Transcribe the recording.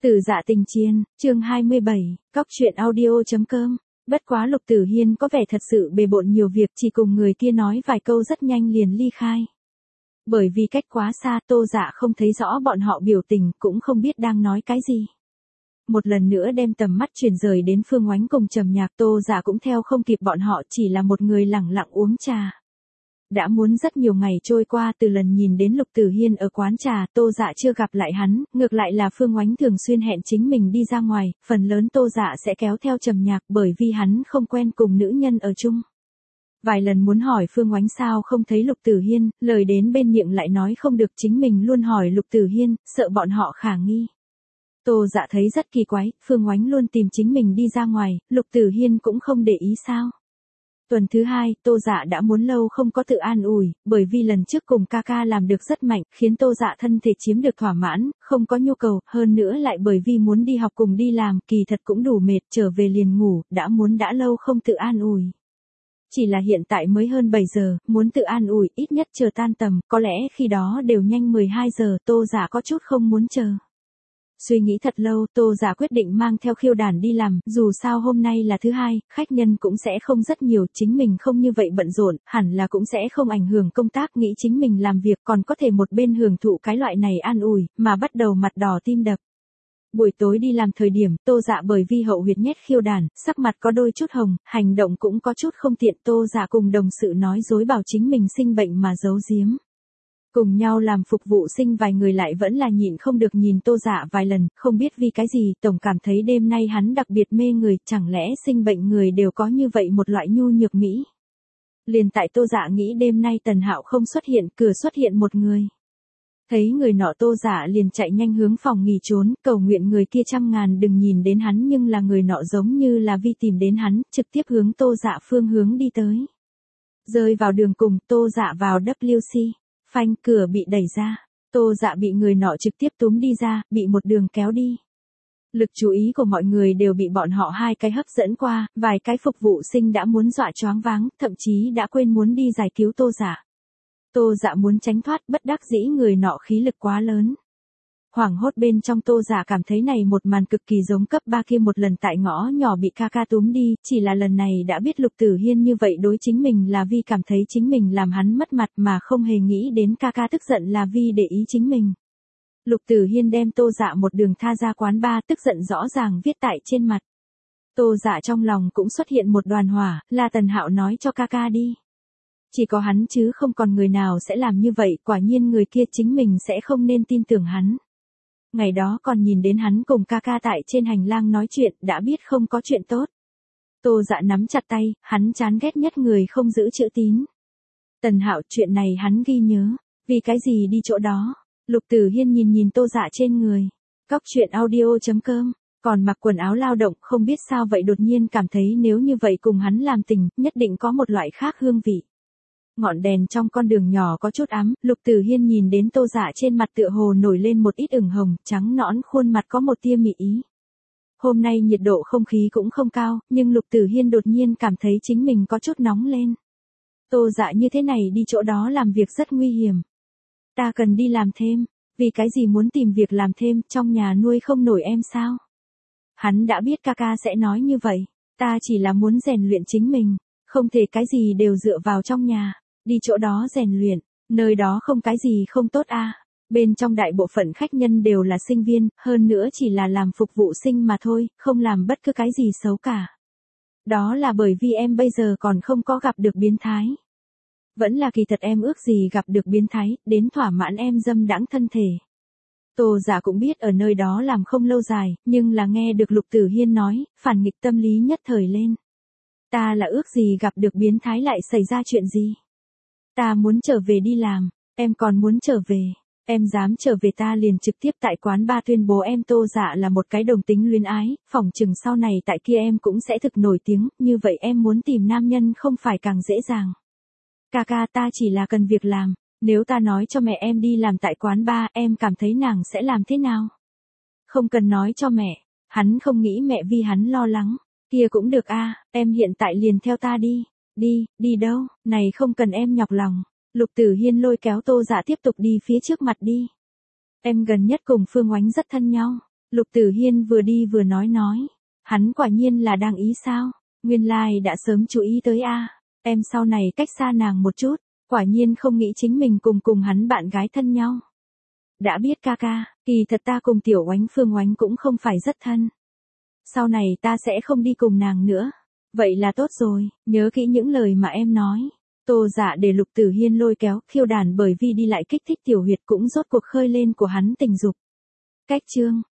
Tử Dạ Tình Chiên, chương 27, cóc truyện audio.com. Bất quá Lục Tử Hiên có vẻ thật sự bề bộn nhiều việc, chỉ cùng người kia nói vài câu rất nhanh liền ly khai. Bởi vì cách quá xa, Tô Dạ không thấy rõ bọn họ biểu tình, cũng không biết đang nói cái gì. Một lần nữa đem tầm mắt chuyển rời đến Phương Oánh cùng Trầm Nhạc, Tô Dạ cũng theo không kịp bọn họ, chỉ là một người lẳng lặng uống trà. Đã muốn rất nhiều ngày trôi qua từ lần nhìn đến Lục Tử Hiên ở quán trà, Tô Dạ chưa gặp lại hắn, ngược lại là Phương Oánh thường xuyên hẹn chính mình đi ra ngoài, phần lớn Tô Dạ sẽ kéo theo Trầm Nhạc bởi vì hắn không quen cùng nữ nhân ở chung. Vài lần muốn hỏi Phương Oánh sao không thấy Lục Tử Hiên, lời đến bên miệng lại nói không được, chính mình luôn hỏi Lục Tử Hiên, sợ bọn họ khả nghi. Tô Dạ thấy rất kỳ quái, Phương Oánh luôn tìm chính mình đi ra ngoài, Lục Tử Hiên cũng không để ý sao. Tuần thứ 2, Tô Dạ đã muốn lâu không có tự an ủi, bởi vì lần trước cùng ca ca làm được rất mạnh, khiến Tô Dạ thân thể chiếm được thỏa mãn, không có nhu cầu, hơn nữa lại bởi vì muốn đi học cùng đi làm, kỳ thật cũng đủ mệt, trở về liền ngủ, đã lâu không tự an ủi. Chỉ là hiện tại mới hơn 7 giờ, muốn tự an ủi, ít nhất chờ tan tầm, có lẽ khi đó đều nhanh 12 giờ, Tô Dạ có chút không muốn chờ. Suy nghĩ thật lâu, Tô Dạ quyết định mang theo khiêu đàn đi làm, dù sao hôm nay là thứ 2, khách nhân cũng sẽ không rất nhiều, chính mình không như vậy bận rộn, hẳn là cũng sẽ không ảnh hưởng công tác, nghĩ chính mình làm việc còn có thể một bên hưởng thụ cái loại này an ủi, mà bắt đầu mặt đỏ tim đập. Buổi tối đi làm thời điểm, Tô Dạ bởi vì hậu huyệt nhét khiêu đàn, sắc mặt có đôi chút hồng, hành động cũng có chút không tiện, Tô Dạ cùng đồng sự nói dối bảo chính mình sinh bệnh mà giấu giếm. Cùng nhau làm phục vụ sinh vài người lại vẫn là nhịn không được nhìn Tô Dạ vài lần, không biết vì cái gì, tổng cảm thấy đêm nay hắn đặc biệt mê người, chẳng lẽ sinh bệnh người đều có như vậy một loại nhu nhược mỹ. Liền tại Tô Dạ nghĩ đêm nay Tần Hạo không xuất hiện, cửa xuất hiện một người. Thấy người nọ Tô Dạ liền chạy nhanh hướng phòng nghỉ trốn, cầu nguyện người kia trăm ngàn đừng nhìn đến hắn, nhưng là người nọ giống như là vi tìm đến hắn, trực tiếp hướng Tô Dạ phương hướng đi tới. Rơi vào đường cùng, Tô Dạ vào WC. Phanh, cửa bị đẩy ra, Tô Dạ bị người nọ trực tiếp túm đi ra, bị một đường kéo đi. Lực chú ý của mọi người đều bị bọn họ hai cái hấp dẫn qua, vài cái phục vụ sinh đã muốn dọa choáng váng, thậm chí đã quên muốn đi giải cứu Tô Dạ. Tô Dạ muốn tránh thoát, bất đắc dĩ người nọ khí lực quá lớn. Hoảng hốt bên trong Tô Dạ cảm thấy này một màn cực kỳ giống cấp 3 kia một lần tại ngõ nhỏ bị ca ca túm đi, chỉ là lần này đã biết Lục Tử Hiên như vậy đối chính mình là vì cảm thấy chính mình làm hắn mất mặt mà không hề nghĩ đến ca ca tức giận là vì để ý chính mình. Lục Tử Hiên đem Tô Dạ một đường tha ra quán bar, tức giận rõ ràng viết tại trên mặt. Tô Dạ trong lòng cũng xuất hiện một đoàn hỏa, là Tần Hạo nói cho ca ca đi. Chỉ có hắn chứ không còn người nào sẽ làm như vậy, quả nhiên người kia chính mình sẽ không nên tin tưởng hắn. Ngày đó còn nhìn đến hắn cùng ca ca tại trên hành lang nói chuyện, đã biết không có chuyện tốt. Tô Dạ nắm chặt tay, hắn chán ghét nhất người không giữ chữ tín. Tần Hạo, chuyện này hắn ghi nhớ, vì cái gì đi chỗ đó. Lục Tử Hiên nhìn Tô Dạ trên người. Cóc truyện audio.com, còn mặc quần áo lao động, không biết sao vậy đột nhiên cảm thấy nếu như vậy cùng hắn làm tình, nhất định có một loại khác hương vị. Ngọn đèn trong con đường nhỏ có chút ấm, Lục Tử Hiên nhìn đến Tô Dạ trên mặt tựa hồ nổi lên một ít ửng hồng, trắng nõn khuôn mặt có một tia mị ý. Hôm nay nhiệt độ không khí cũng không cao, nhưng Lục Tử Hiên đột nhiên cảm thấy chính mình có chút nóng lên. Tô Dạ như thế này đi chỗ đó làm việc rất nguy hiểm. Ta cần đi làm thêm, vì cái gì muốn tìm việc làm thêm, trong nhà nuôi không nổi em sao? Hắn đã biết ca ca sẽ nói như vậy, ta chỉ là muốn rèn luyện chính mình, không thể cái gì đều dựa vào trong nhà. Đi chỗ đó rèn luyện, nơi đó không cái gì không tốt à. Bên trong đại bộ phận khách nhân đều là sinh viên, hơn nữa chỉ là làm phục vụ sinh mà thôi, không làm bất cứ cái gì xấu cả. Đó là bởi vì em bây giờ còn không có gặp được biến thái. Vẫn là kỳ thật em ước gì gặp được biến thái, đến thỏa mãn em dâm đãng thân thể. Tô Dạ cũng biết ở nơi đó làm không lâu dài, nhưng là nghe được Lục Tử Hiên nói, phản nghịch tâm lý nhất thời lên. Ta là ước gì gặp được biến thái lại xảy ra chuyện gì? Ta muốn trở về đi làm, em còn muốn trở về, em dám trở về ta liền trực tiếp tại quán bar tuyên bố em Tô Dạ là một cái đồng tính luyến ái, phỏng chừng sau này tại kia em cũng sẽ thực nổi tiếng, như vậy em muốn tìm nam nhân không phải càng dễ dàng. Ca ca, ta chỉ là cần việc làm, nếu ta nói cho mẹ em đi làm tại quán bar, em cảm thấy nàng sẽ làm thế nào? Không cần nói cho mẹ, hắn không nghĩ mẹ vì hắn lo lắng, kia cũng được a, em hiện tại liền theo ta đi. Đi đâu, này không cần em nhọc lòng. Lục Tử Hiên lôi kéo Tô Dạ tiếp tục đi phía trước mặt đi. Em gần nhất cùng Phương Oánh rất thân nhau. Lục Tử Hiên vừa đi vừa nói. Hắn quả nhiên là đang ý sao? Nguyên lai đã sớm chú ý tới a. Em sau này cách xa nàng một chút, quả nhiên không nghĩ chính mình cùng hắn bạn gái thân nhau. Đã biết ca ca, kỳ thật ta cùng tiểu oánh Phương Oánh cũng không phải rất thân. Sau này ta sẽ không đi cùng nàng nữa. Vậy là tốt rồi, nhớ kỹ những lời mà em nói. Tô Dạ để Lục Tử Hiên lôi kéo, khiêu đàn bởi vì đi lại kích thích tiểu huyệt cũng rốt cuộc khơi lên của hắn tình dục. Cách chương